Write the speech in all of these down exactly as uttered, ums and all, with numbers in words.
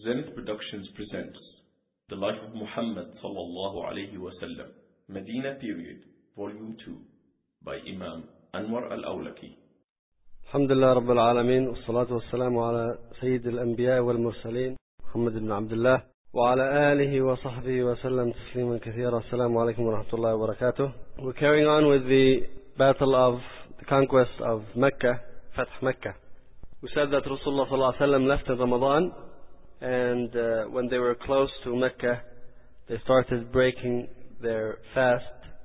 Zenith Productions presents The Life of Muhammad sallallahu alayhi wa sallam, Medina Period, Volume two, by Imam Anwar al-Awlaki. Alhamdulillah Rabbil Alameen, wassalatu wassalamu ala Sayyid al-Anbiya wal-Mursaleen, Muhammad ibn Abdullah, wa ala alihi wa sahbihi wa sallam tasliman kathira. Assalamu alaikum wa rahmatullahi wa barakatuh. We're carrying on with the battle of the conquest of Mecca, Fath Mecca. We said that Rasulullah sallallahu alayhi wa sallam left in Ramadan, and uh, when they were close to Mecca, they started breaking their fast.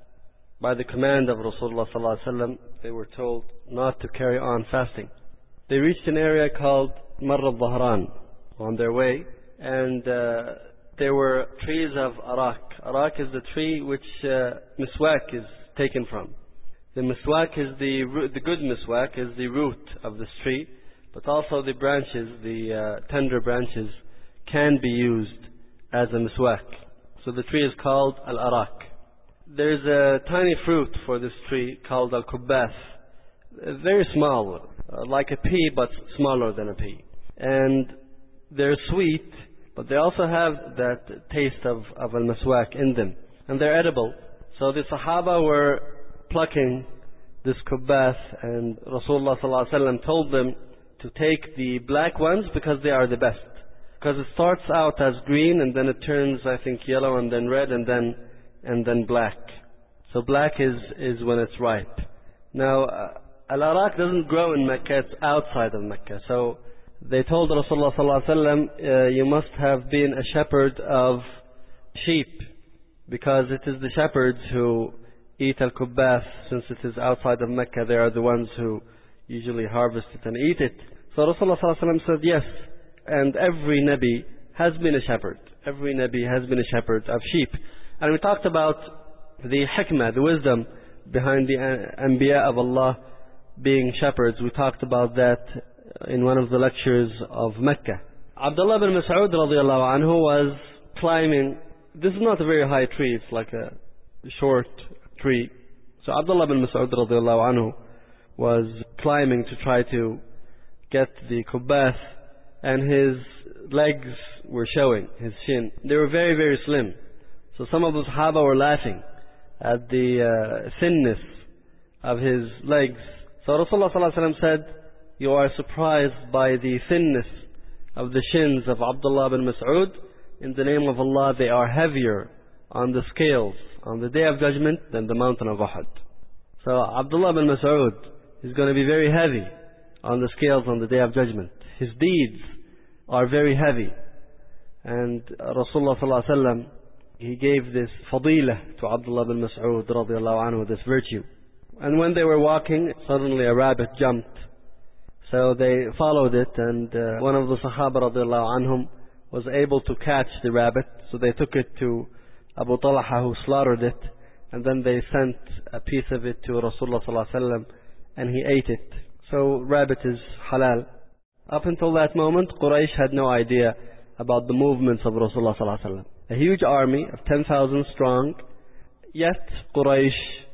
By the command of Rasulullah sallallahu alaihi wasallam, they were told not to carry on fasting. They reached an area called Marr al-Dhahran on their way, and uh, there were trees of arak. Arak is the tree which uh, miswak is taken from. The miswak is the root, the good miswak is the root of this tree, but also the branches, the uh, tender branches, can be used as a miswak. So the tree is called al-arak. There is a tiny fruit for this tree called al-kubbath, very small, uh, like a pea but smaller than a pea. And they're sweet, but they also have that taste of, of al-miswak in them. And they're edible. So the Sahaba were plucking this kubbath, and Rasulullah sallallahu alaihi wasallam told them to take the black ones because they are the best. Because it starts out as green and then it turns, I think, yellow and then red and then and then black. So black is, is when it's ripe. Now, uh, al-arak doesn't grow in Mecca, it's outside of Mecca. So they told Rasulullah sallallahu alaihi wasallam, uh, you must have been a shepherd of sheep, because it is the shepherds who eat al-kubbath. Since it is outside of Mecca, they are the ones who usually harvest it and eat it. So Rasulullah sallallahu alaihi wasallam said, yes, and every Nabi has been a shepherd. Every Nabi has been a shepherd of sheep. And we talked about the hikmah, the wisdom behind the Anbiya of Allah being shepherds. We talked about that in one of the lectures of Mecca. Abdullah bin Mas'ud radiallahu anhu was climbing. This is not a very high tree, it's like a short tree. So Abdullah bin Mas'ud radiallahu anhu was climbing to try to get the kubbath, and his legs were showing, his shin. They were very, very slim. So some of the Sahaba were laughing at the uh, thinness of his legs. So Rasulullah sallallahu alaihi wasallam said, you are surprised by the thinness of the shins of Abdullah bin Mas'ud. In the name of Allah, they are heavier on the scales on the Day of Judgment than the mountain of Uhud. So Abdullah bin Mas'ud is going to be very heavy on the scales on the Day of Judgment. His deeds are very heavy. And Rasulullah sallallahu alaihi wasallam, he gave this fadilah to Abdullah bin Mas'ud radiallahu anhu, this virtue. And when they were walking, suddenly a rabbit jumped. So they followed it, and uh, one of the Sahaba radiallahu anhum was able to catch the rabbit. So they took it to Abu Talha, who slaughtered it, and then they sent a piece of it to Rasulullah sallallahu alaihi wasallam, and he ate it. So rabbit is halal. Up until that moment, Quraysh had no idea about the movements of Rasulullah sallallahu alaihi wasallam. A huge army of ten thousand strong, yet Quraysh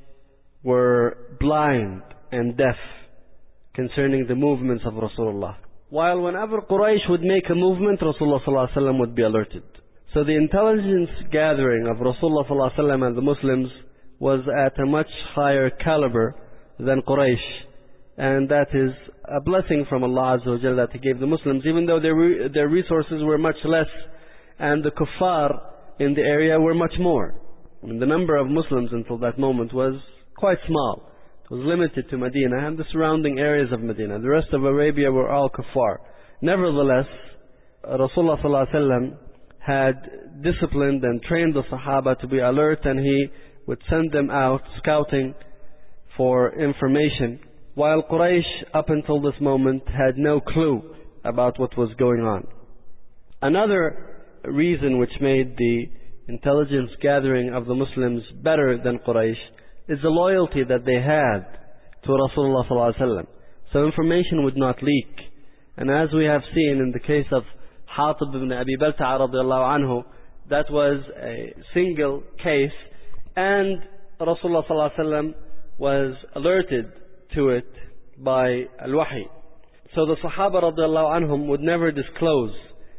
were blind and deaf concerning the movements of Rasulullah. While whenever Quraysh would make a movement, Rasulullah sallallahu alaihi wasallam would be alerted. So the intelligence gathering of Rasulullah sallallahu alaihi wasallam and the Muslims was at a much higher caliber than Quraysh. And that is a blessing from Allah Azza wa Jalla that He gave the Muslims, even though their, re their resources were much less, and the kuffar in the area were much more. And the number of Muslims until that moment was quite small. It was limited to Medina and the surrounding areas of Medina. The rest of Arabia were all kuffar. Nevertheless, Rasulullah sallallahu alaihi wasallam had disciplined and trained the Sahaba to be alert, and He would send them out scouting for information, while Quraysh up until this moment had no clue about what was going on. Another reason which made the intelligence gathering of the Muslims better than Quraysh is the loyalty that they had to Rasulullah sallallahu alaihi wasallam. So information would not leak. And as we have seen in the case of Hatib ibn Abi Balta'a radiallahu anhu, that was a single case, and Rasulullah sallallahu alaihi wasallam was alerted to it by al-Wahy. So the Sahaba radiallahu anhum would never disclose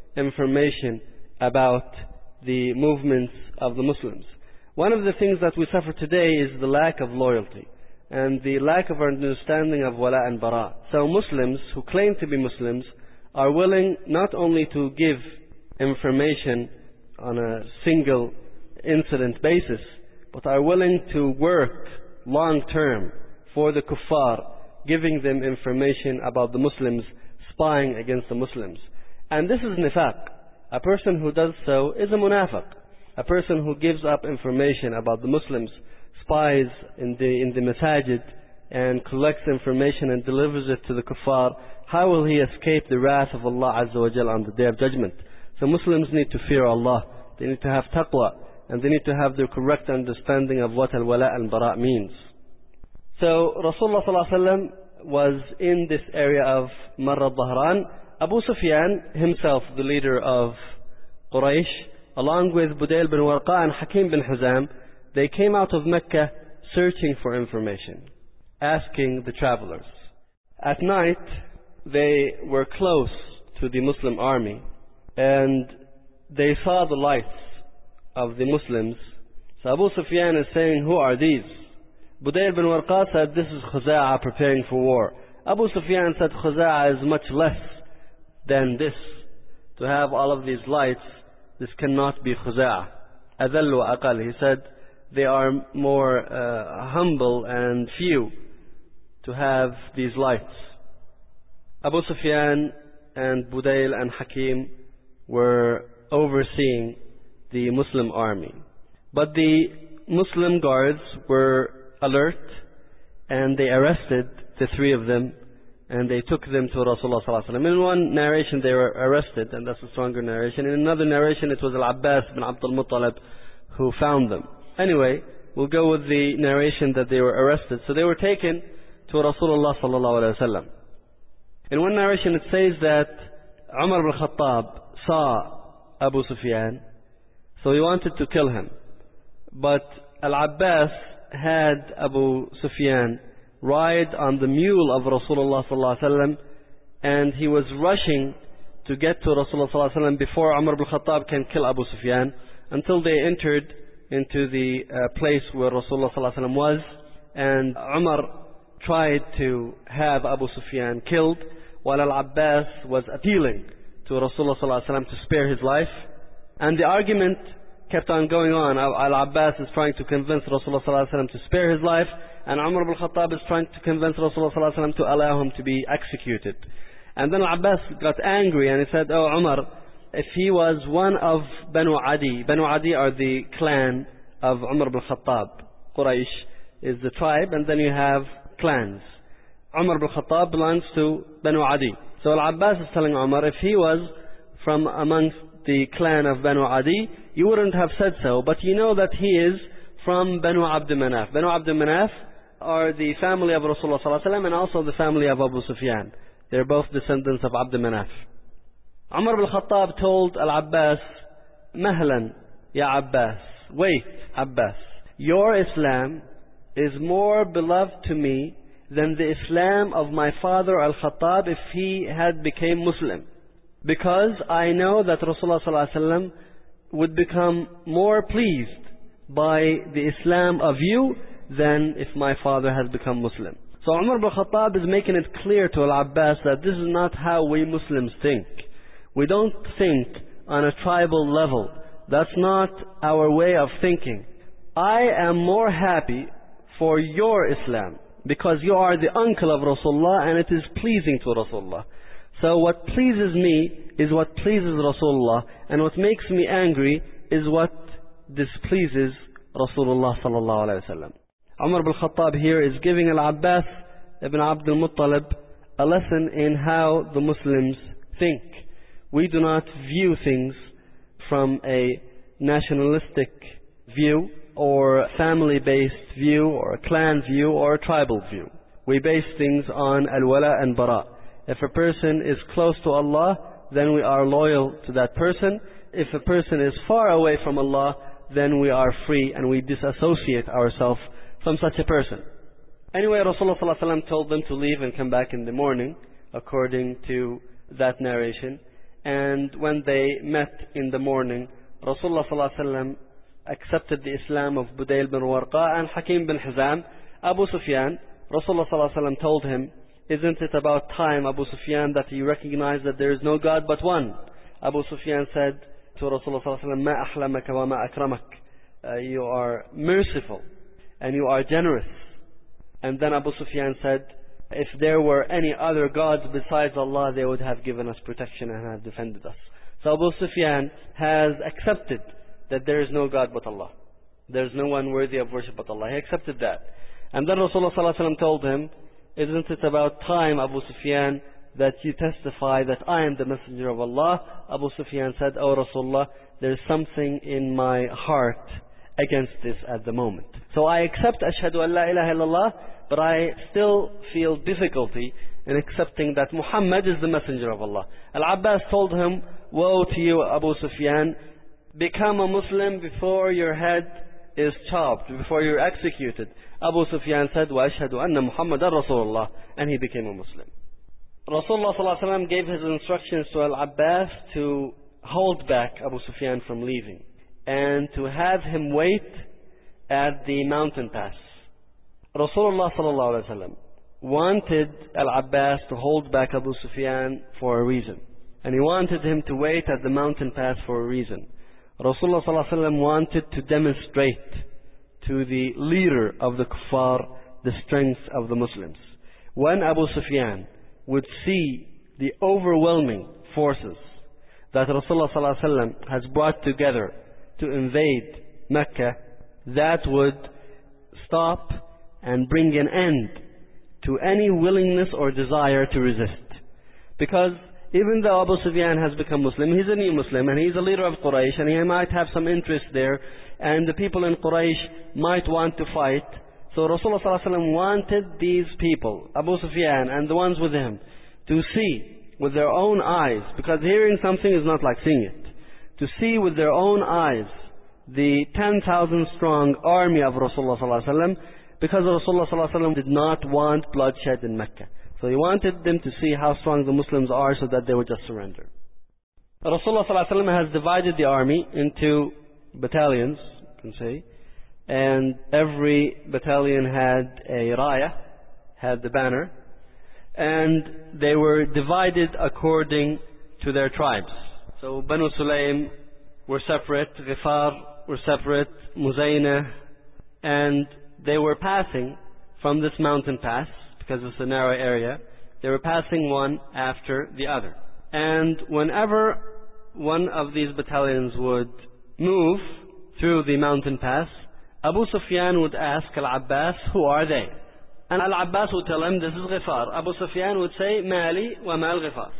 information about the movements of the Muslims. One of the things that we suffer today is the lack of loyalty and the lack of understanding of wala and bara. So Muslims who claim to be Muslims are willing not only to give information on a single incident basis, but are willing to work long term for the kuffar, giving them information about the Muslims, spying against the Muslims. And this is nifaq. A person who does so is a munafiq. A person who gives up information about the Muslims, spies in the, in the masajid, and collects information and delivers it to the kuffar, how will he escape the wrath of Allah Azza wa Jal on the Day of Judgment? So Muslims need to fear Allah. They need to have taqwa, and they need to have the correct understanding of what al-wala and bara means. So Rasulullah sallallahu alaihi wasallam was in this area of Marr al-Dhahran. Abu Sufyan himself, the leader of Quraysh, along with Budayl bin Warqa and Hakim bin Hizam, they came out of Mecca searching for information, asking the travelers. At night, they were close to the Muslim army, and they saw the lights of the Muslims. So Abu Sufyan is saying, who are these? Budayl bin Warqa said, this is Khuza'a preparing for war. Abu Sufyan said, Khuza'a is much less than this. To have all of these lights, this cannot be Khuza'a. Adallu wa aqal. He said, they are more uh, humble and few to have these lights. Abu Sufyan and Budayl and Hakim were overseeing the Muslim army. But the Muslim guards were alert, and they arrested the three of them, and they took them to Rasulullah sallallahu alaihi wasallam. In one narration they were arrested, and that's a stronger narration. In another narration it was Al-Abbas bin Abdul Muttalib who found them. Anyway, we'll go with the narration that they were arrested. So they were taken to Rasulullah sallallahu alaihi wasallam. In one narration it says that Umar ibn Khattab saw Abu Sufyan, so he wanted to kill him. But Al-Abbas had Abu Sufyan ride on the mule of Rasulullah sallallahu alaihi wasallam, and he was rushing to get to Rasulullah sallallahu alaihi wasallam before Umar ibn Khattab can kill Abu Sufyan, until they entered into the uh, place where Rasulullah sallallahu alaihi wasallam was, and Umar tried to have Abu Sufyan killed, while Al-Abbas was appealing to Rasulullah sallallahu alaihi wasallam to spare his life. And the argument kept on going on. Al-Abbas is trying to convince Rasulullah sallallahu alaihi wasallam to spare his life, and Umar ibn Khattab is trying to convince Rasulullah sallallahu alaihi wasallam to allow him to be executed. And then Al-Abbas got angry and he said, oh Umar, if he was one of Banu Adi, Banu Adi are the clan of Umar ibn Khattab. Quraysh is the tribe, and then you have clans. Umar ibn Khattab belongs to Banu Adi. So Al-Abbas is telling Umar, if he was from amongst the clan of Banu Adi, you wouldn't have said so, but you know that he is from Banu Abd Manaf. Banu Abd Manaf are the family of Rasulullah sallallahu alaihi wasallam and also the family of Abu Sufyan. They're both descendants of Abd Manaf. Umar ibn Khattab told Al-Abbas, Mahlan, Ya Abbas, wait, Abbas, your Islam is more beloved to me than the Islam of my father Al-Khattab if he had become Muslim. Because I know that Rasulullah sallallahu alaihi wasallam would become more pleased by the Islam of you than if my father has become Muslim. So Umar ibn Khattab is making it clear to Al-Abbas that this is not how we Muslims think. We don't think on a tribal level. That's not our way of thinking. I am more happy for your Islam because you are the uncle of Rasulullah and it is pleasing to Rasulullah. So what pleases me is what pleases Rasulullah, and what makes me angry is what displeases Rasulullah sallallahu alaihi wasallam. Umar ibn Khattab here is giving Al-Abbas ibn Abdul Muttalib a lesson in how the Muslims think. We do not view things from a nationalistic view or family-based view or a clan view or a tribal view. We base things on al-wala and bara. If a person is close to Allah, then we are loyal to that person. If a person is far away from Allah, then we are free and we disassociate ourselves from such a person. Anyway, Rasulullah sallallahu alaihi wasallam told them to leave and come back in the morning, according to that narration. And when they met in the morning, Rasulullah sallallahu alaihi wasallam accepted the Islam of Budayl bin Warqa and Hakim bin Hizam. Abu Sufyan, Rasulullah sallallahu alaihi wasallam told him, isn't it about time, Abu Sufyan, that you recognize that there is no God but one? Abu Sufyan said to Rasulullah sallallahu alaihi wasallam, Ma ahlamaka wa ma akramak. Uh, you are merciful and you are generous. And then Abu Sufyan said, if there were any other gods besides Allah, they would have given us protection and have defended us. So Abu Sufyan has accepted that there is no God but Allah. There is no one worthy of worship but Allah. He accepted that. And then Rasulullah sallallahu alaihi wasallam told him, isn't it about time, Abu Sufyan, that you testify that I am the messenger of Allah? Abu Sufyan said, oh Rasulullah, there is something in my heart against this at the moment. So I accept Ashhadu an la ilaha illallah, but I still feel difficulty in accepting that Muhammad is the messenger of Allah. Al-Abbas told him, woe to you, Abu Sufyan, become a Muslim before your head is chopped, before you're executed. Abu Sufyan said, wa ashhadu anna Muhammadan Rasulullah, and he became a Muslim. Rasulullah sallallahu alaihi wasallam gave his instructions to Al-Abbas to hold back Abu Sufyan from leaving and to have him wait at the mountain pass. Rasulullah sallallahu alaihi wasallam wanted Al-Abbas to hold back Abu Sufyan for a reason, and he wanted him to wait at the mountain pass for a reason. Rasulullah sallallahu alaihi wasallam wanted to demonstrate to the leader of the kuffar the strength of the Muslims. When Abu Sufyan would see the overwhelming forces that Rasulullah sallallahu alaihi wasallam has brought together to invade Mecca, that would stop and bring an end to any willingness or desire to resist. Because even though Abu Sufyan has become Muslim, he's a new Muslim and he's a leader of Quraysh and he might have some interest there, and the people in Quraysh might want to fight. So Rasulullah sallallahu alaihi wasallam wanted these people, Abu Sufyan and the ones with him, to see with their own eyes, because hearing something is not like seeing it, to see with their own eyes the ten thousand strong army of Rasulullah sallallahu alaihi wasallam, because Rasulullah sallallahu alaihi wasallam did not want bloodshed in Mecca. So he wanted them to see how strong the Muslims are so that they would just surrender. Rasulullah sallallahu alaihi wasallam has divided the army into battalions, you can say, and every battalion had a raya, had the banner, and they were divided according to their tribes. So Banu Sulaym were separate, Ghifar were separate, Muzayna, and they were passing from this mountain pass, because it's a narrow area, they were passing one after the other. And whenever one of these battalions would move through the mountain pass, Abu Sufyan would ask Al-Abbas, who are they? And Al-Abbas would tell him, this is Ghifar. Abu Sufyan would say, Mali wa mal Ghifar.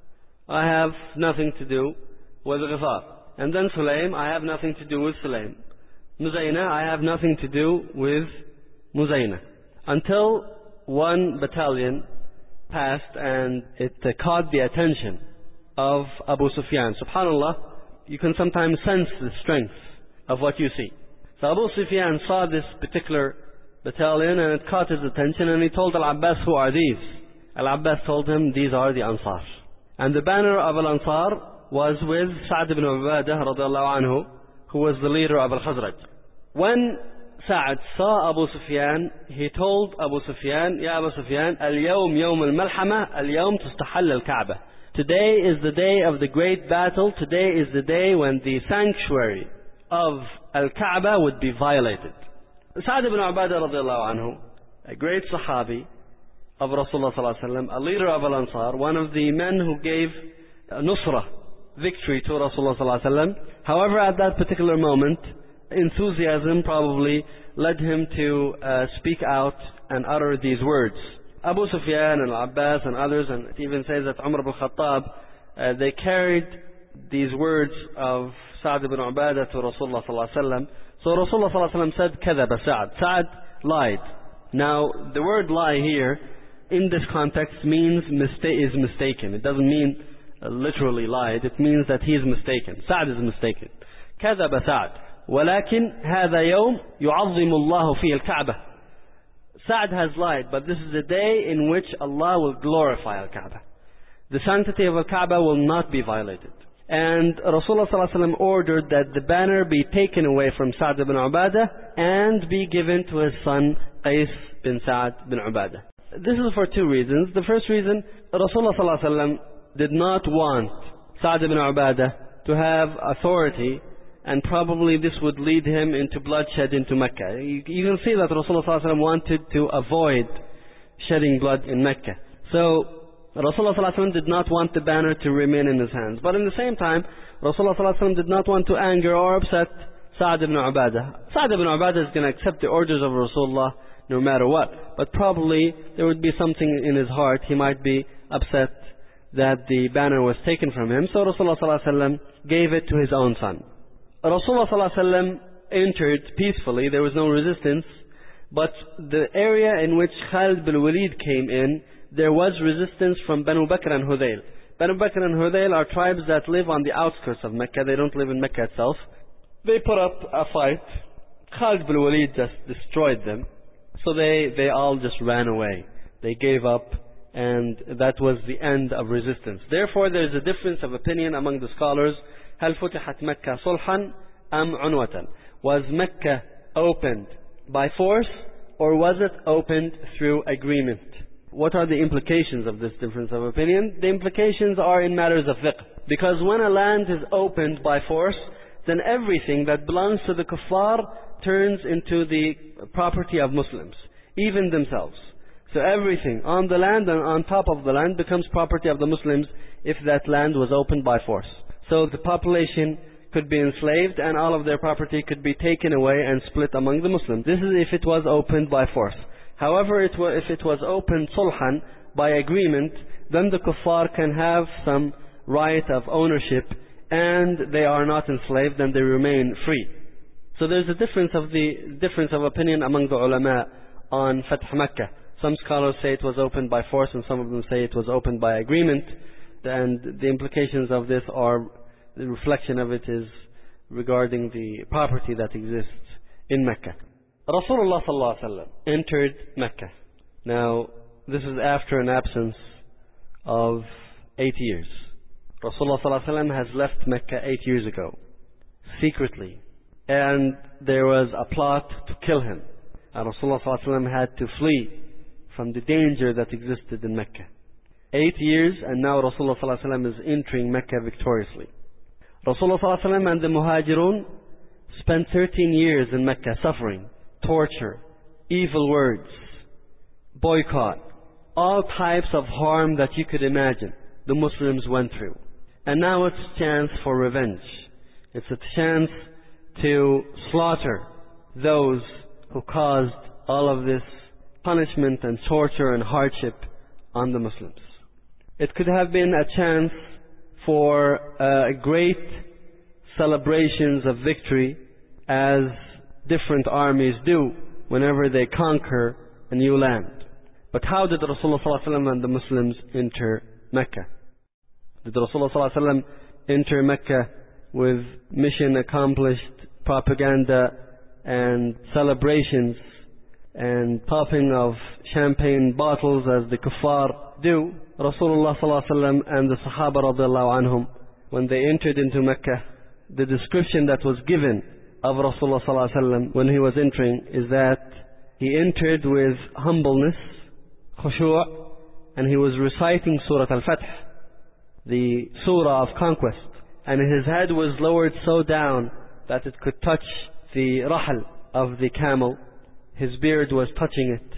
I have nothing to do with Ghifar. And then Sulaym, I have nothing to do with Sulaym. Muzayna, I have nothing to do with Muzayna. Until one battalion passed and it uh, caught the attention of Abu Sufyan. SubhanAllah, you can sometimes sense the strength of what you see. So Abu Sufyan saw this particular battalion and it caught his attention, and he told Al-Abbas, who are these? Al-Abbas told him, these are the Ansar. And the banner of Al-Ansar was with Sa'd ibn Ubadah radiallahu anhu, who was the leader of Al-Khazraj. When Sa'd saw Abu Sufyan, he told Abu Sufyan, Ya Abu Sufyan, Al-Yawm Yawm al-Malhama, Al-Yawm tustahall al-Kaaba. Today is the day of the great battle. Today is the day when the sanctuary of Al-Kaaba would be violated. Sa'd ibn Ubadah radiallahu anhu, a great Sahabi of Rasulullah sallallahu alaihi wasallam, a leader of Al-Ansar, one of the men who gave nusrah, victory to Rasulullah sallallahu alaihi wasallam. However, at that particular moment, enthusiasm probably led him to uh, speak out and utter these words. Abu Sufyan and Al-Abbas and others, and it even says that Umar ibn Khattab, uh, they carried these words of Sa'd ibn Ubadah to Rasulullah sallallahu alaihi wasallam. So Rasulullah sallallahu alaihi wasallam said, "Kadhaba Sa'd." Sa'd lied. Now, the word lie here, in this context, means mista- is mistaken. It doesn't mean uh, literally lied. It means that he is mistaken. Sa'd is mistaken. كذب سعد ولكن هذا يوم يعظم الله فيه الكعبة. Sa'd has lied, but this is the day in which Allah will glorify Al-Kaaba. the sanctity of Al-Kaaba will not be violated. And Rasulullah sallallahu alaihi wasallam ordered that the banner be taken away from Sa'd ibn Ubadah and be given to his son Qais bin Sa'd bin Ubadah. This is for two reasons. The first reason, Rasulullah sallallahu alaihi wasallam did not want Sa'd ibn Ubadah to have authority, and probably this would lead him into bloodshed into Mecca. You, you can see that Rasulullah sallallahu alaihi wasallam wanted to avoid shedding blood in Mecca. So Rasulullah sallallahu alaihi wasallam did not want the banner to remain in his hands. But in the same time, Rasulullah sallallahu alaihi wasallam did not want to anger or upset Sa'd ibn Ubadah. Sa'd ibn Ubadah is going to accept the orders of Rasulullah no matter what. But probably there would be something in his heart. He might be upset that the banner was taken from him. So Rasulullah sallallahu alaihi wasallam gave it to his own son. Rasulullah sallallahu alaihi wasallam entered peacefully. There was no resistance. But the area in which Khalid bin Walid came in, there was resistance from Banu Bakr and Hudayl. Banu Bakr and Hudayl are tribes that live on the outskirts of Mecca. They don't live in Mecca itself. They put up a fight. Khalid bin Walid just destroyed them. So they, they all just ran away. They gave up, and that was the end of resistance. Therefore, there is a difference of opinion among the scholars. هل فتحت مكة صلحا أم عنوة? Was Mecca opened by force, or was it opened through agreement? What are the implications of this difference of opinion? The implications are in matters of fiqh. Because when a land is opened by force, then everything that belongs to the kuffar turns into the property of Muslims, even themselves. So everything on the land and on top of the land becomes property of the Muslims if that land was opened by force. So the population could be enslaved and all of their property could be taken away and split among the Muslims. This is if it was opened by force. However, it was, if it was opened sulhan, by agreement, then the kuffar can have some right of ownership and they are not enslaved and they remain free. So there's a difference of the difference of opinion among the ulama on Fath Makkah. Some scholars say it was opened by force and some of them say it was opened by agreement. And the implications of this are, the reflection of it is regarding the property that exists in Mecca. Rasulullah sallallahu alaihi wasallam entered Mecca. Now, this is after an absence of eight years. Rasulullah sallallahu alaihi wasallam has left Mecca eight years ago, secretly. And there was a plot to kill him. And Rasulullah sallallahu alaihi wasallam had to flee from the danger that existed in Mecca. Eight years, and now Rasulullah sallallahu alaihi wasallam is entering Mecca victoriously. Rasulullah sallallahu alaihi wasallam and the Muhajirun spent thirteen years in Mecca suffering, torture, evil words, boycott, all types of harm that you could imagine the Muslims went through. And now it's a chance for revenge. It's a chance to slaughter those who caused all of this punishment and torture and hardship on the Muslims. It could have been a chance for uh, great celebrations of victory, as different armies do whenever they conquer a new land. But how did Rasulullah sallallahu alaihi wasallam and the Muslims enter Mecca? Did Rasulullah sallallahu alaihi wasallam enter Mecca with mission accomplished, propaganda and celebrations and popping of champagne bottles as the kuffar do? Rasulullah sallallahu alaihi wasallam and the Sahaba radiallahu anhum, when they entered into Mecca, the description that was given of Rasulullah sallallahu alaihi wasallam when he was entering is that he entered with humbleness, khushu', and he was reciting Surah Al-Fath, the surah of conquest, and his head was lowered so down that it could touch the rahl of the camel. His beard was touching it,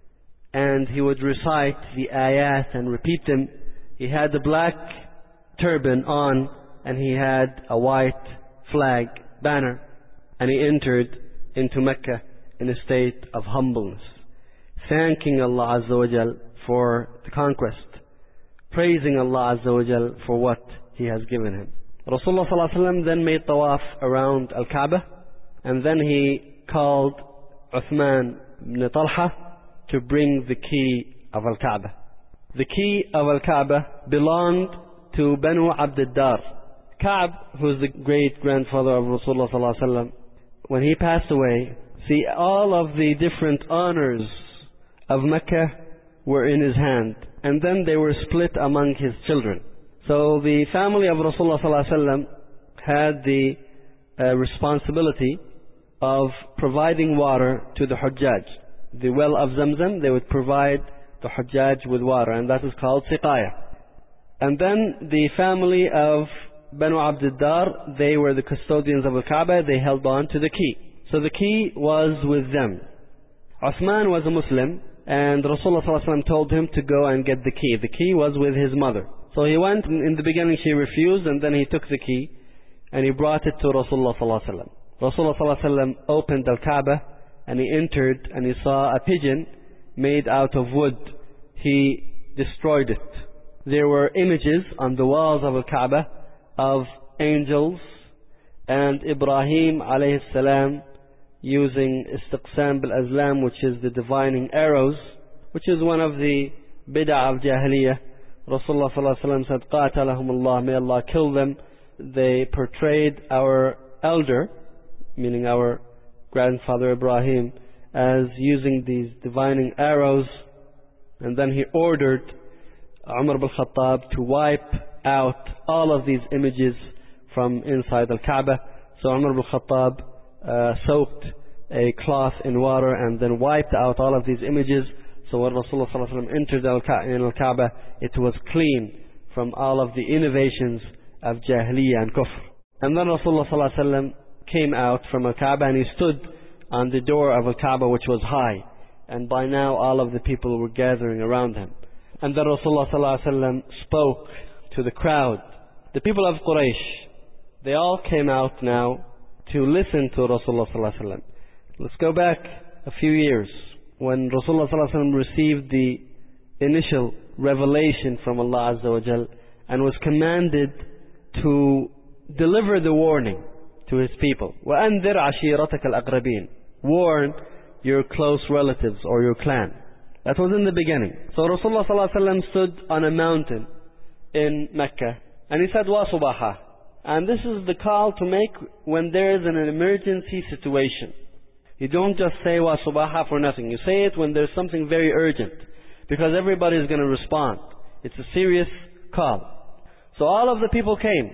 and he would recite the ayat and repeat them. He had a black turban on, and he had a white flag banner, and he entered into Mecca in a state of humbleness, thanking Allah Azza wa Jal for the conquest, praising Allah Azza wa Jal for what He has given him. Rasulullah sallallahu alaihi wasallam then made tawaf around Al-Kaaba, and then he called Uthman ibn Talha to bring the key of Al-Kaaba. The key of Al-Kaaba belonged to Banu Abd ad-Dar. Ka'b, who is the great-grandfather of Rasulullah sallallahu alaihi wasallam, when he passed away, see, all of the different honors of Mecca were in his hand. and then they were split among his children. So the family of Rasulullah sallallahu alaihi wasallam had the uh, responsibility of providing water to the Hujjaj. The well of Zamzam, they would provide the Hujjaj with water, and that is called siqaya. And then the family of Banu Abdiddar, they were the custodians of the Kaaba. They held on to the key. So the key was with them. Uthman was a Muslim, and Rasulullah sallallahu alaihi wasallam told him to go and get the key. The key was with his mother. So he went. In the beginning she refused, and then he took the key and he brought it to Rasulullah sallallahu alaihi wasallam. Rasulullah sallallahu alaihi wasallam opened Al-Kaaba and he entered, and he saw a pigeon made out of wood. He destroyed it. There were images on the walls of Al-Kaaba of angels and Ibrahim alayhi salam using istiqsam bil-azlam, which is the divining arrows, which is one of the bid'ah of Jahiliyyah. Rasulullah sallallahu alaihi wasallam said, "Qatalahum Allah, may Allah kill them." They portrayed our elder, meaning our grandfather Ibrahim, as using these divining arrows, and then he ordered Umar ibn Khattab to wipe out all of these images from inside Al-Kaaba. So Umar ibn Khattab uh, soaked a cloth in water and then wiped out all of these images. So when Rasulullah sallallahu alaihi wasallam entered Al-Kaaba, it was clean from all of the innovations of Jahiliyyah and Kufr. And then Rasulullah sallallahu alaihi wasallam came out from Al-Kaaba and he stood on the door of Al-Kaaba, which was high. And by now all of the people were gathering around him. And then Rasulullah sallallahu alaihi wasallam spoke to the crowd. The people of Quraysh, they all came out now to listen to Rasulullah sallallahu alaihi wasallam. Let's go back a few years when Rasulullah sallallahu alaihi wasallam received the initial revelation from Allah Azza wa Jal and was commanded to deliver the warning to his people. وَأَنذِرْ عَشِيرَتَكَ الْأَقْرَبِينَ. Warn your close relatives or your clan. That was in the beginning. So Rasulullah sallallahu alaihi wasallam stood on a mountain in Mecca and he said, "Wa subaha." And this is the call to make when there is an emergency situation. You don't just say "Wa subaha" for nothing. You say it when there's something very urgent, because everybody is going to respond. It's a serious call. So all of the people came,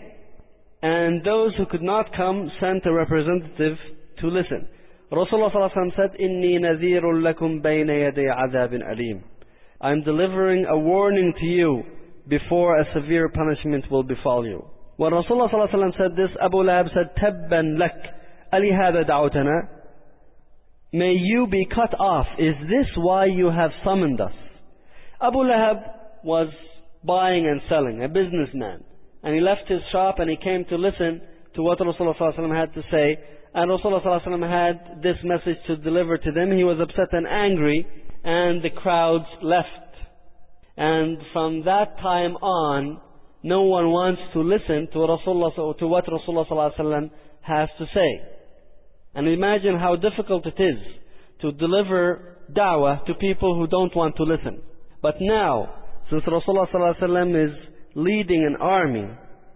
and those who could not come sent a representative to listen. Rasulullah sallallahu alaihi wasallam said, "Inni nadhirun lakum bayna yaday adhabin alim." I'm delivering a warning to you before a severe punishment will befall you. When Rasulullah sallallahu alaihi wasallam said this, Abu Lahab said, "Tabban lak, ali hada da'utana." May you be cut off. Is this why you have summoned us? Abu Lahab was buying and selling, a businessman. And he left his shop and he came to listen to what Rasulullah sallallahu alaihi wasallam had to say. And Rasulullah sallallahu alaihi wasallam had this message to deliver to them. He was upset and angry, and the crowds left. And from that time on, no one wants to listen to Rasulullah, to what Rasulullah sallallahu alaihi wasallam has to say. And imagine how difficult it is to deliver da'wah to people who don't want to listen. But now, since Rasulullah sallallahu alaihi wasallam is leading an army,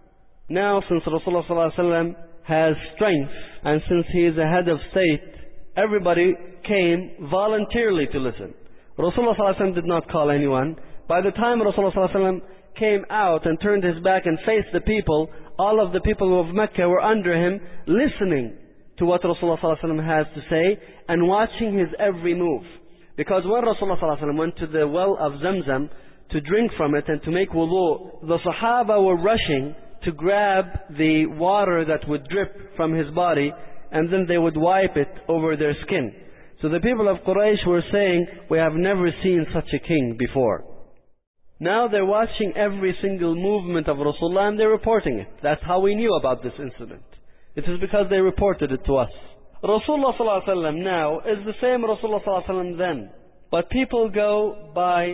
now since Rasulullah sallallahu alaihi wasallam has strength, and since he is a head of state, everybody came voluntarily to listen. Rasulullah sallallahu alaihi wasallam did not call anyone. By the time Rasulullah sallallahu alaihi wasallam came out and turned his back and faced the people, all of the people of Mecca were under him, listening to what Rasulullah sallallahu alaihi wasallam has to say and watching his every move. Because when Rasulullah sallallahu alaihi wasallam went to the well of Zamzam to drink from it and to make wudu, the Sahaba were rushing to grab the water that would drip from his body, and then they would wipe it over their skin. So the people of Quraysh were saying, "We have never seen such a king before." Now they're watching every single movement of Rasulullah and they're reporting it. That's how we knew about this incident. It is because they reported it to us. Rasulullah sallallahu alaihi wasallam now is the same Rasulullah sallallahu alaihi wasallam then. But people go by,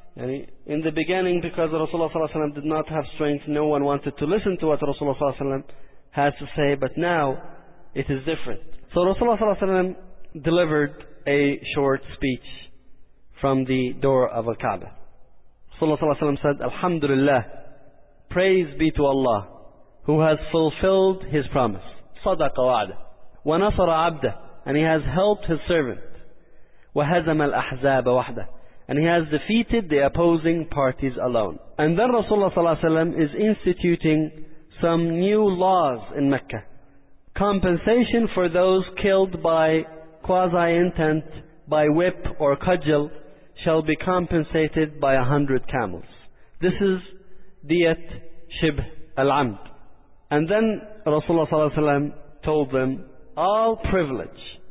in the beginning, because Rasulullah sallallahu alaihi wasallam did not have strength, no one wanted to listen to what Rasulullah sallallahu alaihi wasallam has to say. But now it is different. So Rasulullah sallallahu alaihi wasallam delivered a short speech from the door of Al-Kaaba. Rasulullah sallallahu alaihi wasallam said, "Alhamdulillah, praise be to Allah, who has fulfilled His promise. Sadaqa wa'ada. Wa nasara abda." And He has helped His servant. وَهَزَمَ الْأَحْزَابَ وَحْدَهُ. and he has defeated the opposing parties alone. And then Rasulullah sallallahu alaihi wasallam is instituting some new laws in Mecca. Compensation for those killed by quasi-intent, by whip or cudgel, shall be compensated by a hundred camels. This is diyat shibh al-amd. And then Rasulullah sallallahu alaihi wasallam told them, all privilege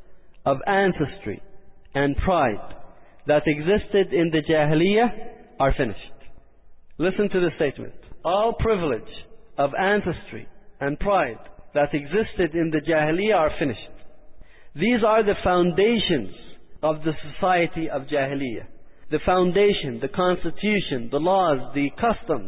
of ancestry and pride that existed in the Jahiliyyah are finished. Listen to the statement. All privilege of ancestry and pride that existed in the Jahiliyyah are finished. These are the foundations of the society of Jahiliyyah. The foundation, the constitution, the laws, the customs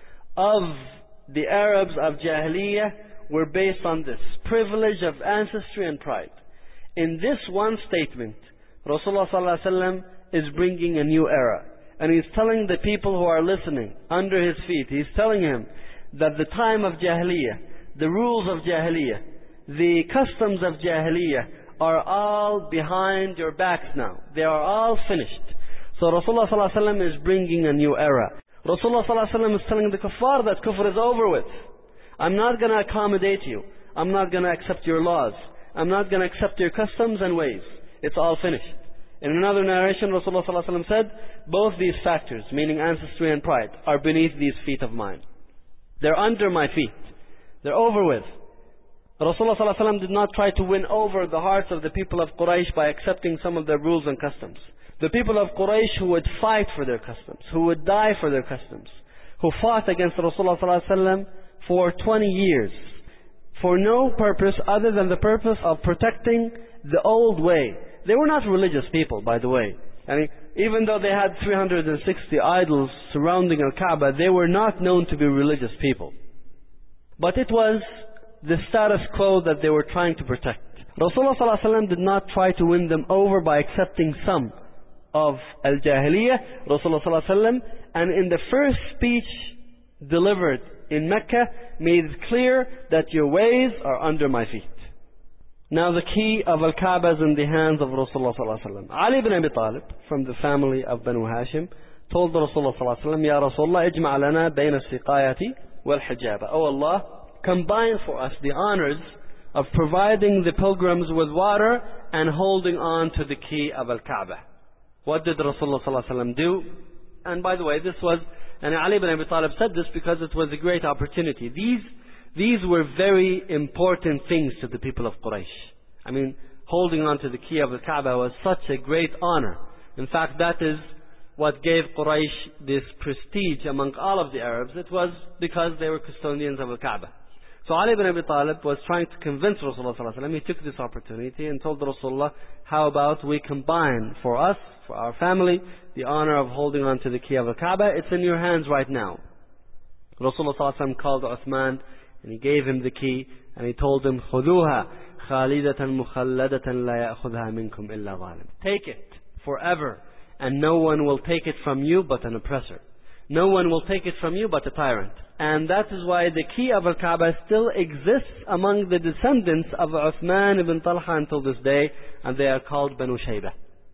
of the Arabs of Jahiliyyah were based on this privilege of ancestry and pride. In this one statement, Rasulullah sallallahu alaihi wasallam is bringing a new era, and he's telling the people who are listening under his feet, he's telling him that the time of Jahiliyyah, the rules of Jahiliyyah, the customs of Jahiliyyah are all behind your backs now. They are all finished. So Rasulullah sallallahu alaihi wasallam is bringing a new era. Rasulullah sallallahu alaihi wasallam is telling the kuffar that kufr is over with. I'm not going to accommodate you. I'm not going to accept your laws. I'm not going to accept your customs and ways. It's all finished. In another narration, Rasulullah sallallahu alaihi wasallam said, both these factors, meaning ancestry and pride, are beneath these feet of mine. They're under my feet. They're over with. Rasulullah sallallahu alaihi wasallam did not try to win over the hearts of the people of Quraysh by accepting some of their rules and customs. The people of Quraysh who would fight for their customs, who would die for their customs, who fought against Rasulullah sallallahu alaihi wasallam for twenty years, for no purpose other than the purpose of protecting the old way. They were not religious people, by the way. I mean, even though they had three hundred sixty idols surrounding Al-Kaaba, they were not known to be religious people. But it was the status quo that they were trying to protect. Rasulullah sallallahu alaihi wasallam did not try to win them over by accepting some of Al-Jahiliyyah, Rasulullah sallallahu alaihi wasallam, and in the first speech delivered in Mecca, made it clear that your ways are under my feet. Now the key of Al-Kaaba is in the hands of Rasulullah sallallahu alaihi wasallam. Ali ibn Abi Talib, from the family of Banu Hashim, told Rasulullah sallallahu alaihi wasallam, Ya Rasulullah, ijma' lana bayna as-siqayati wal-hijaba. Oh Allah, combine for us the honors of providing the pilgrims with water and holding on to the key of Al-Kaaba. What did Rasulullah sallallahu alaihi wasallam do? And by the way, this was, and Ali ibn Abi Talib said this because it was a great opportunity. These These were very important things to the people of Quraysh. I mean, holding on to the key of the Kaaba was such a great honor. In fact, that is what gave Quraysh this prestige among all of the Arabs. It was because they were custodians of the Kaaba. So Ali ibn Abi Talib was trying to convince Rasulullah sallallahu alaihi wasallam. He took this opportunity and told Rasulullah, how about we combine for us, for our family, the honor of holding on to the key of the Kaaba. It's in your hands right now. Rasulullah sallallahu alaihi wasallam called Uthman, and he gave him the key, and he told him, خُذُوهَا خَالِدَةً مُخَلَّدَةً لَا يَأْخُذْهَا مِنْكُمْ إِلَّا ظَالِمٌ. Take it forever, and no one will take it from you but an oppressor. No one will take it from you but a tyrant. And that is why the key of Al-Kaaba still exists among the descendants of Uthman ibn Talha until this day, and they are called Banu Shaybah.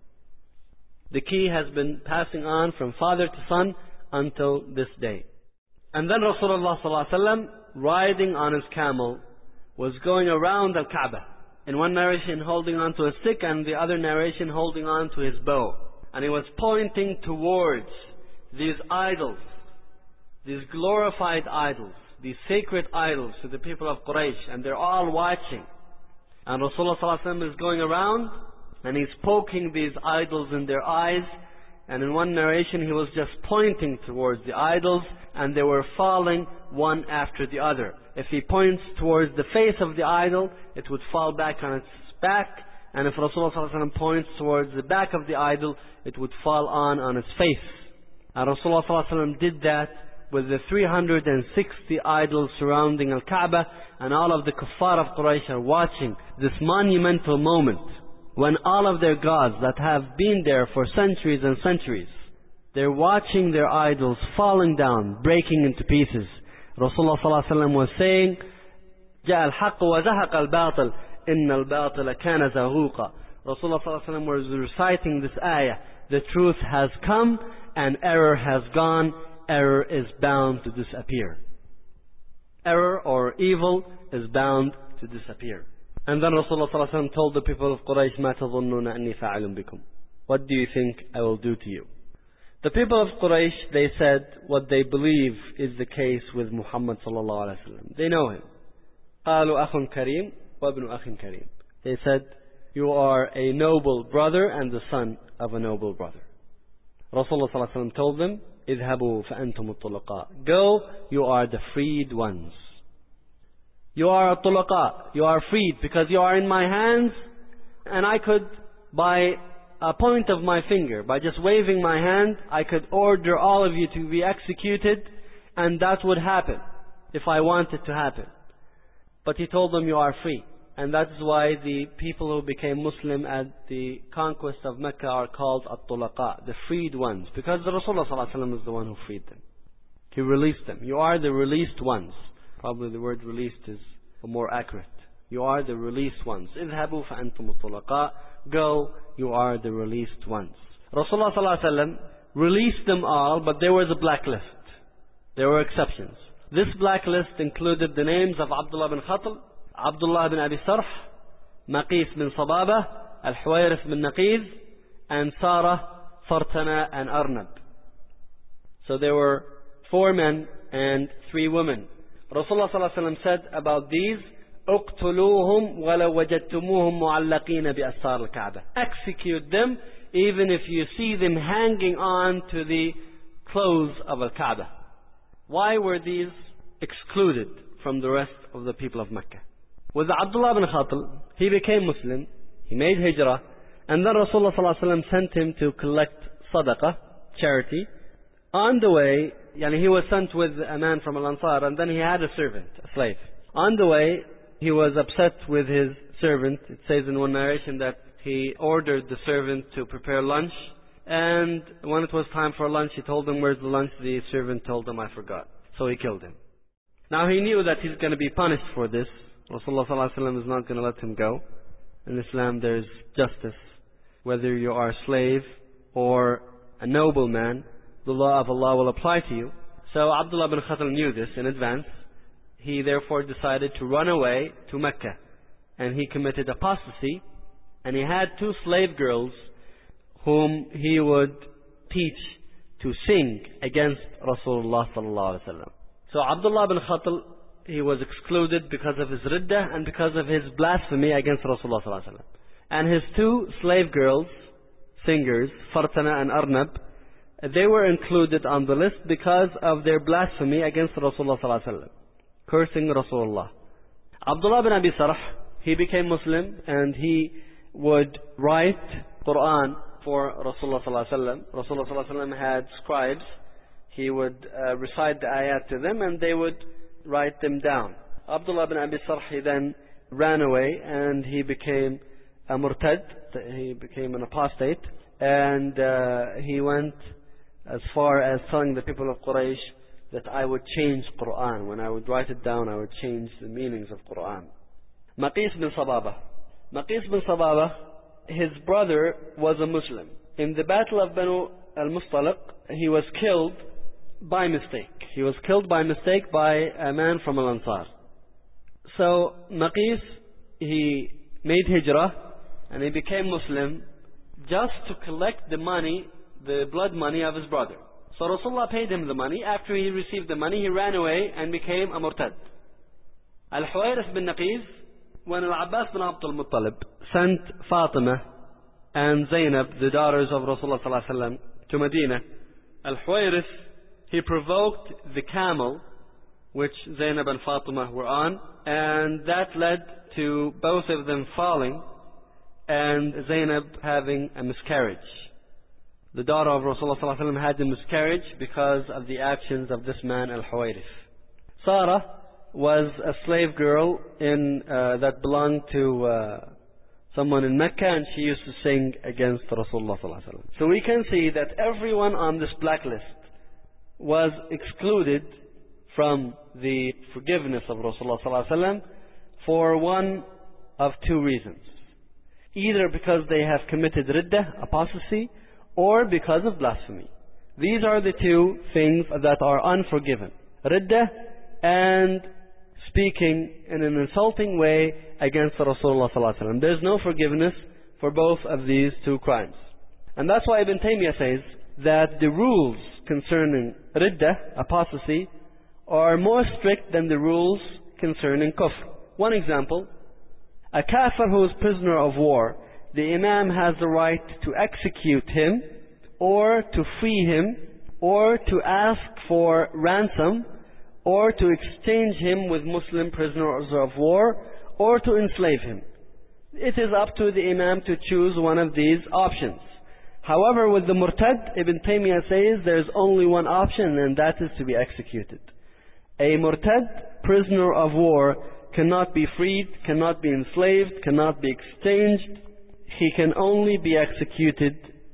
The key has been passing on from father to son until this day. And then Rasulullah sallallahu alaihi wasallam, riding on his camel, was going around Al-Kaaba. In one narration holding on to a stick, and the other narration holding on to his bow. And he was pointing towards these idols, these glorified idols, these sacred idols to the people of Quraysh, and they're all watching. And Rasulullah sallallahu alaihi wasallam is going around, and he's poking these idols in their eyes. And in one narration he was just pointing towards the idols, and they were falling one after the other. If he points towards the face of the idol, it would fall back on its back. And if Rasulullah sallallahu alaihi wasallam points towards the back of the idol, it would fall on on its face. And Rasulullah sallallahu alaihi wasallam did that with the three hundred sixty idols surrounding Al-Kaaba, and all of the kuffar of Quraysh are watching this monumental moment when all of their gods that have been there for centuries and centuries, they're watching their idols falling down, breaking into pieces. Rasulullah sallallahu alaihi wasallam was saying, جاء الحق وزهق الباطل إن الباطل كان زهوقا. Rasulullah sallallahu alaihi wasallam was reciting this ayah. The truth has come and error has gone. Error is bound to disappear. Error or evil is bound to disappear. And then Rasulullah sallallahu alaihi wasallam told the people of Quraysh, مَا تَظُنُّونَ أَنِّي فَاعِلٌ بِكُمْ. What do you think I will do to you? The people of Quraysh, they said what they believe is the case with Muhammad sallallahu alaihi wasallam. They know him. قَالُوا أَخٌ كَرِيمٌ وَابْنُ أَخٍ كَرِيمٌ. They said, you are a noble brother and the son of a noble brother. Rasulullah sallallahu alaihi wasallam told them, اذهبوا فأنتم الطلقاء. Go, you are the freed ones. You are a tulaqa. You are freed because you are in my hands, and I could, by a point of my finger, by just waving my hand, I could order all of you to be executed, and that would happen if I want it to happen. But he told them, you are free. And that is why the people who became Muslim at the conquest of Mecca are called at-tulaqa, the freed ones, because the Rasulullah sallallahu alaihi wasallam is the one who freed them. He released them. You are the released ones. Probably the word released is more accurate. You are the released ones. اذهبوا فأنتم الطلقاء. Go, you are the released ones. Rasulullah sallallahu alaihi wasallam released them all, but there was a blacklist. There were exceptions. This blacklist included the names of Abdullah bin Khatl, Abdullah bin Abi Sarh, Maqis bin Sababa, Al-Huwayrith bin Naqiz, and Sarah, Fartana, and Arnab. So there were four men and three women. Rasulullah sallallahu alaihi wasallam said about these, اقتلوهم ولو وجدتموهم معلقين بأسار الكعبة. Execute them even if you see them hanging on to the clothes of Al-Kaaba. Why were these excluded from the rest of the people of Mecca? With Abdullah bin Khatl, he became Muslim, he made hijrah, and then Rasulullah sallallahu alaihi wasallam sent him to collect sadaqah, charity. On the way, yani he was sent with a man from Al-Ansar, and then he had a servant, a slave. On the way, he was upset with his servant. It says in one narration that he ordered the servant to prepare lunch, and when it was time for lunch, he told him, where's the lunch? The servant told him, I forgot. So he killed him. Now he knew that he's going to be punished for this. Rasulullah sallallahu alaihi wasallam is not going to let him go. In Islam there is justice. Whether you are a slave or a nobleman, the law of Allah will apply to you. So Abdullah bin Khatl knew this in advance. He therefore decided to run away to Mecca. And he committed apostasy. And he had two slave girls whom he would teach to sing against Rasulullah sallallahu alaihi wasallam. So Abdullah bin Khatl, he was excluded because of his riddah and because of his blasphemy against Rasulullah sallallahu alaihi wasallam. And his two slave girls, singers, Fartana and Arnab, they were included on the list because of their blasphemy against Rasulullah sallallahu alaihi wasallam, cursing Rasulullah. Abdullah bin Abi Sarh, he became Muslim and he would write Quran for Rasulullah sallallahu alaihi wasallam. Rasulullah sallallahu alaihi wasallam had scribes. He would uh, recite the ayat to them and they would write them down. Abdullah bin Abi Sarh, he then ran away and he became a murtad. He became an apostate, and uh, he went as far as telling the people of Quraysh that I would change Quran. When I would write it down, I would change the meanings of Quran. Maqis bin Sababa. Maqis bin Sababa, his brother was a Muslim. In the battle of Banu al-Mustaliq, he was killed by mistake. He was killed by mistake by a man from Al-Ansar. So Maqis, he made hijrah and he became Muslim just to collect the money, the blood money of his brother. So Rasulullah paid him the money. After he received the money, he ran away and became a murtad. Al-Huwayrith bin Naqiz, when Al-Abbas bin Abdul Muttalib sent Fatima and Zainab, the daughters of Rasulullah sallallahu alaihi wasallam, to Medina, Al-Huwayrith, he provoked the camel which Zainab and Fatima were on, and that led to both of them falling and Zainab having a miscarriage. The daughter of Rasulullah sallallahu alaihi wasallam had a miscarriage because of the actions of this man Al-Huwayrith. Sarah was a slave girl in uh, that belonged to uh, someone in Mecca, and she used to sing against Rasulullah sallallahu alaihi wasallam. So we can see that everyone on this blacklist was excluded from the forgiveness of Rasulullah sallallahu alaihi wasallam for one of two reasons. either because they have committed riddah, apostasy, or because of blasphemy. These are the two things that are unforgiven. Riddah and speaking in an insulting way against Rasulullah sallallahu alaihi wasallam. There's no forgiveness for both of these two crimes. And that's why Ibn Taymiyyah says that the rules concerning riddah, apostasy, are more strict than the rules concerning kufr. One example, a kafir who is prisoner of war, the imam has the right to execute him, or to free him, or to ask for ransom, or to exchange him with Muslim prisoners of war, or to enslave him. It is up to the imam to choose one of these options. However, with the murtad, Ibn Taymiyyah says there is only one option, and that is to be executed. A murtad, prisoner of war, cannot be freed, cannot be enslaved, cannot be exchanged. He can only be executed,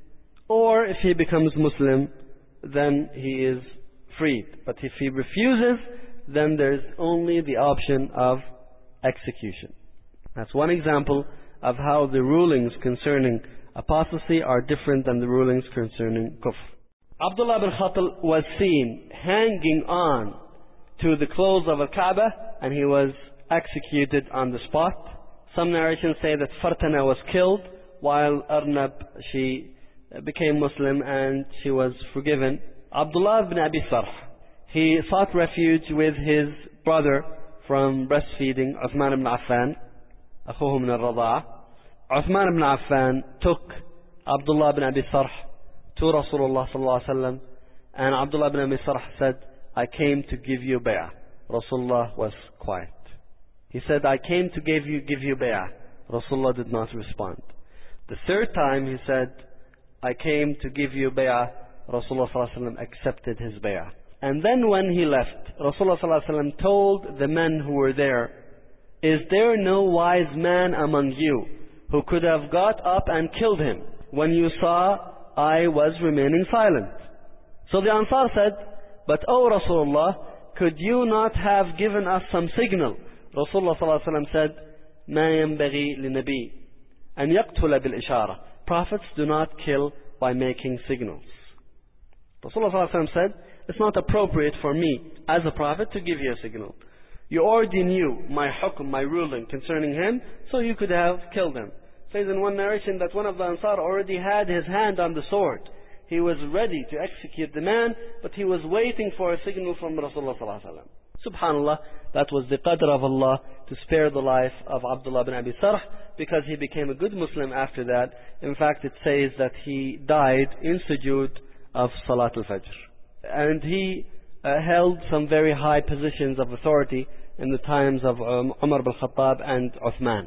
or if he becomes Muslim, then he is freed. But if he refuses, then there is only the option of execution. That's one example of how the rulings concerning apostasy are different than the rulings concerning kufr. Abdullah bin Khatal was seen hanging on to the clothes of Al-Kaaba, and he was executed on the spot. Some narrations say that Fartana was killed, while Arnab, she became Muslim and she was forgiven. Abdullah ibn Abi Sarh, he sought refuge with his brother from breastfeeding, Uthman ibn Affan, أخوه من الرضاعة. Uthman ibn Affan took Abdullah ibn Abi Sarh to Rasulullah sallallahu alaihi wasallam, and Abdullah ibn Abi Sarh said, I came to give you bay'ah. Rasulullah was quiet. He said, I came to give you, give you bay'ah. Rasulullah did not respond. The third time he said, I came to give you bay'ah. Rasulullah sallallahu alaihi wasallam accepted his bay'ah. And then when he left, Rasulullah sallallahu alaihi wasallam told the men who were there, is there no wise man among you who could have got up and killed him when you saw I was remaining silent? So the Ansar said, but O Rasulullah, could you not have given us some signal? Rasulullah sallallahu alaihi wasallam said, ما ينبغي لنبي أن يقتل بالإشارة. Prophets do not kill by making signals. Rasulullah sallallahu alaihi wasallam said, it's not appropriate for me as a prophet to give you a signal. You already knew my hukm, my ruling concerning him, so you could have killed him. It says in one narration that one of the Ansar already had his hand on the sword. He was ready to execute the man, but he was waiting for a signal from Rasulullah sallallahu alaihi wasallam. Subhanallah, that was the qadr of Allah to spare the life of Abdullah bin Abi Sarh, because he became a good Muslim after that. In fact, it says that he died in sujood of Salat al-Fajr. And he uh, held some very high positions of authority in the times of um, Umar bin Khattab and Uthman.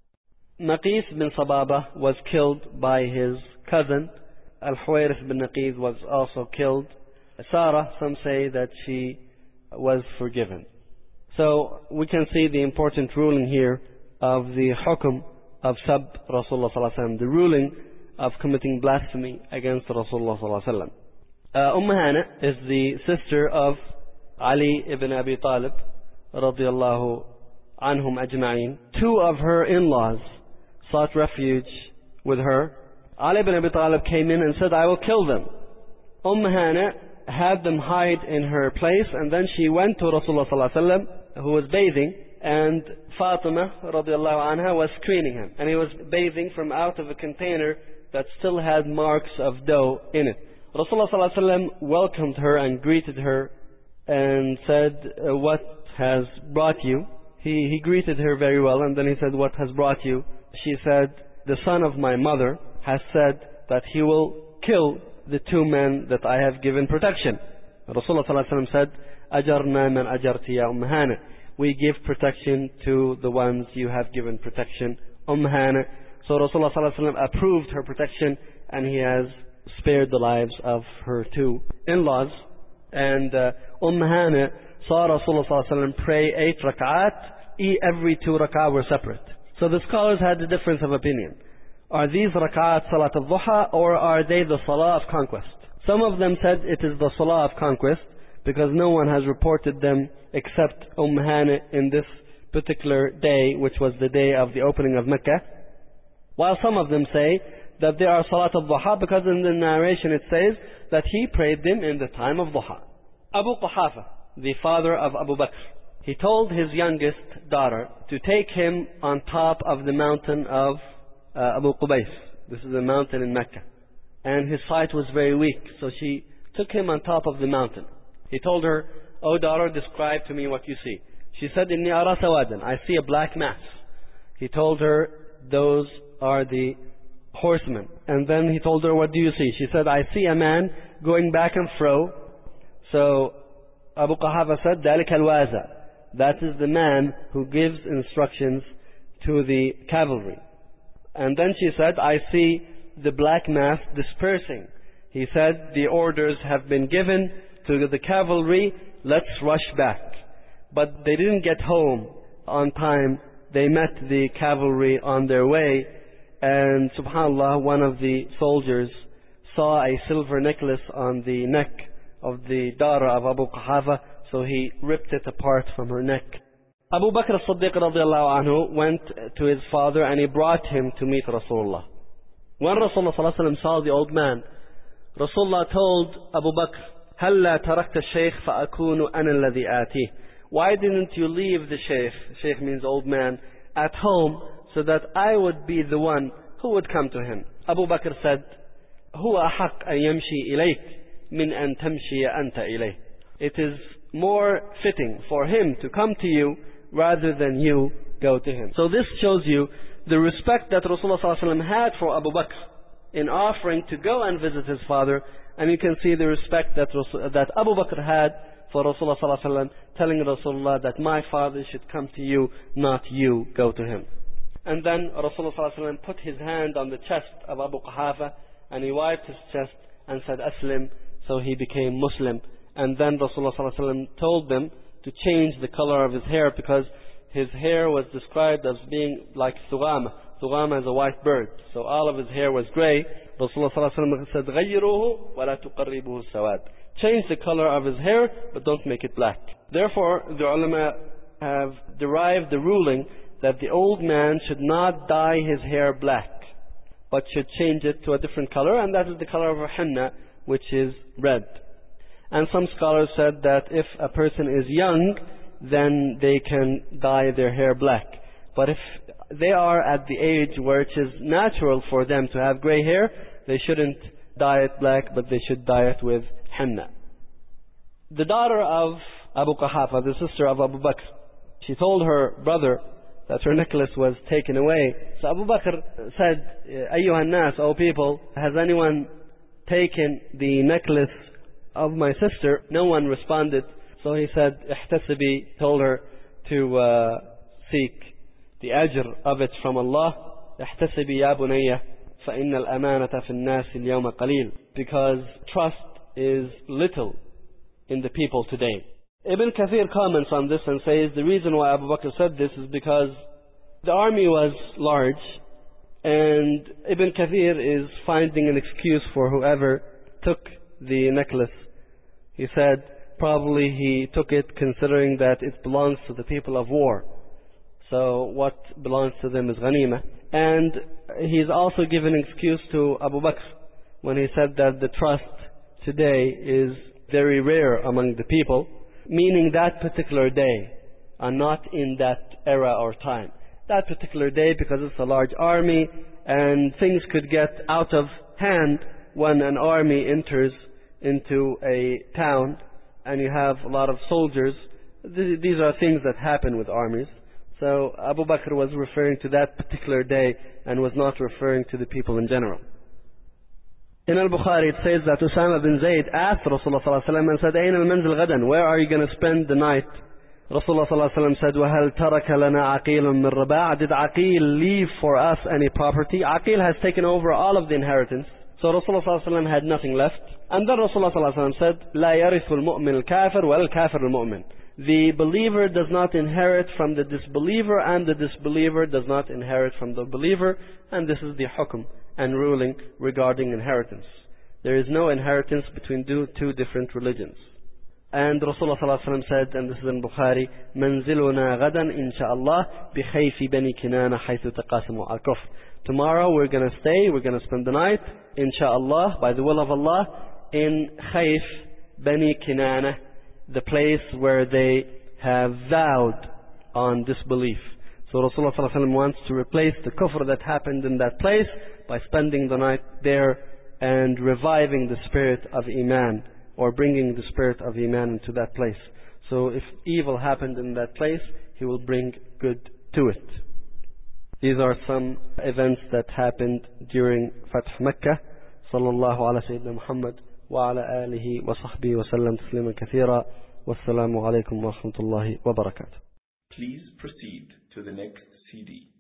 Naqis bin Sababa was killed by his cousin. Al-Huwairith bin Naqid was also killed. Sarah, some say that she was forgiven. So we can see the important ruling here of the hukum of Sab Rasulullah sallallahu alaihi wasallam, the ruling of committing blasphemy against Rasulullah sallallahu alaihi wasallam. Uh, Umm Hana is the sister of Ali ibn Abi Talib radiyallahu anhum ajma'in. Two of her in-laws sought refuge with her. Ali ibn Abi Talib came in and said, I will kill them. Umm Hana had them hide in her place, and then she went to Rasulullah sallallahu alaihi wasallam, who was bathing, and Fatima radiallahu anha was screening him, and he was bathing from out of a container that still had marks of dough in it. Rasulullah sallallahu alaihi wasallam welcomed her and greeted her and said, uh, what has brought you? He, he greeted her very well, and then he said, what has brought you? She said, the son of my mother has said that he will kill the two men that I have given protection. Rasulullah sallallahu alaihi wasallam said, Ajarna man ajarti ya Umm Hana. We give protection to the ones you have given protection, Umm Hana. So Rasulullah sallallahu alaihi wasallam approved her protection, and he has spared the lives of her two in-laws. And uh, Umm Hana saw Rasulullah sallallahu alaihi wasallam pray eight rak'at. Every two rak'at were separate. So the scholars had a difference of opinion. Are these rak'at salat al-duha, or are they the salah of conquest? Some of them said it is the salah of conquest, because no one has reported them except Umm Hana in this particular day, which was the day of the opening of Mecca. While some of them say that they are Salat al-Duha because in the narration it says that he prayed them in the time of Duha. Abu Quhafa, the father of Abu Bakr, he told his youngest daughter to take him on top of the mountain of uh, Abu Qubays. This is a mountain in Mecca. And his sight was very weak, so she took him on top of the mountain. He told her, "Oh daughter, describe to me what you see." She said, "Inni ara sawadan, I see a black mass." He told her, "Those are the horsemen." And then he told her, "What do you see?" She said, "I see a man going back and fro." So Abu Quhafa said, "Dalik al-waza." That is the man who gives instructions to the cavalry. And then she said, "I see the black mass dispersing." He said, "The orders have been given to the cavalry, let's rush back." But they didn't get home on time. They met the cavalry on their way, and subhanAllah, one of the soldiers saw a silver necklace on the neck of the daughter of Abu Quhafa, so he ripped it apart from her neck. Abu Bakr as-Siddiq radiallahu anhu went to his father and he brought him to meet Rasulullah. When Rasulullah sallallahu alaihi wasallam saw the old man, Rasulullah told Abu Bakr, "Halla tarakta shaykh fa'akunu ana alladhi atih." Why didn't you leave the shaykh, shaykh means old man, at home so that I would be the one who would come to him? Abu Bakr said, "Huwa ahaq an yamshi ilayk min an tamshiya anta ilayh." It is more fitting for him to come to you rather than you go to him. So this shows you the respect that Rasulullah sallallahu alaihi wasallam had for Abu Bakr in offering to go and visit his father, and you can see the respect that Rasul, that Abu Bakr had for Rasulullah sallallahu alaihi wasallam, telling Rasulullah that my father should come to you, not you go to him. And then Rasulullah sallallahu alaihi wasallam put his hand on the chest of Abu Quhafa and he wiped his chest and said, "Aslim," so he became Muslim. And then Rasulullah sallallahu alaihi wasallam told them to change the color of his hair because his hair was described as being like Thughama. Thughama is a white bird. So all of his hair was grey. Rasulullah sallallahu alaihi wasallam said, "غَيِّرُوهُ وَلَا تُقَرِّبُهُ السَّوَادِ." Change the color of his hair, but don't make it black. Therefore, the ulama have derived the ruling that the old man should not dye his hair black, but should change it to a different color, and that is the color of a henna, which is red. And some scholars said that if a person is young, then they can dye their hair black. But if they are at the age where it is natural for them to have gray hair, they shouldn't dye it black, but they should dye it with henna. The daughter of Abu Quhafa, the sister of Abu Bakr, she told her brother that her necklace was taken away. So Abu Bakr said, "Ayyuhan nas, O people, has anyone taken the necklace of my sister?" No one responded. So he said, "Ihtasibi," told her to uh, seek the ajr of it from Allah. "Ihtasibi ya bunayya, fa inna al-amanata fi an-nas al-yawma qalil." Because trust is little in the people today. Ibn Kathir comments on this and says the reason why Abu Bakr said this is because the army was large, and Ibn Kathir is finding an excuse for whoever took the necklace. He said probably he took it considering that it belongs to the people of war. So what belongs to them is ghanima. And he's also given an excuse to Abu Bakr when he said that the trust today is very rare among the people, meaning that particular day and not in that era or time. That particular day, because it's a large army and things could get out of hand when an army enters into a town and you have a lot of soldiers. These are things that happen with armies. So Abu Bakr was referring to that particular day and was not referring to the people in general. In Al-Bukhari it says that Usama bin Zayd asked Rasulullah sallallahu alaihi wasallam and said, "Ayn al-manzil ghadan? Where are you going to spend the night?" Rasulullah sallallahu alaihi wasallam said, وَهَلْ تَرَكَ لَنَا عَقِيلٌ مِّن رَبَاعٍ? Did Aqil leave for us any property? Aqil has taken over all of the inheritance. So Rasulullah sallallahu alaihi wasallam had nothing left. And then Rasulullah sallallahu alaihi wasallam said, لَا يَرِثُ الْمُؤْمِنُ الْكَافِرُ وَلَا الْكَافِرُ الْمُؤْمِنُ. The believer does not inherit from the disbeliever, and the disbeliever does not inherit from the believer. And this is the hukm and ruling regarding inheritance. There is no inheritance between two, two different religions. And Rasulullah sallallahu alaihi wasallam said, and this is in Bukhari, منزلنا غدا إن شاء الله بخيف بني كنانة حيث تقاسموا على الكفر. Tomorrow we're going to stay, we're going to spend the night, inshallah, by the will of Allah, in Khayf Bani Kinana, the place where they have vowed on disbelief. So Rasulullah sallallahu alaihi wasallam wants to replace the kufr that happened in that place by spending the night there and reviving the spirit of Iman, or bringing the spirit of Iman into that place. So if evil happened in that place, he will bring good to it. These are some events that happened during Fath Makkah. Sallallahu ala Sayyidina Muhammad wa ala alihi wa sahbihi wa sallam tasliman kathira. Wassalamu alaikum wa rahmatullahi wa barakatuh. Please proceed to the next C D.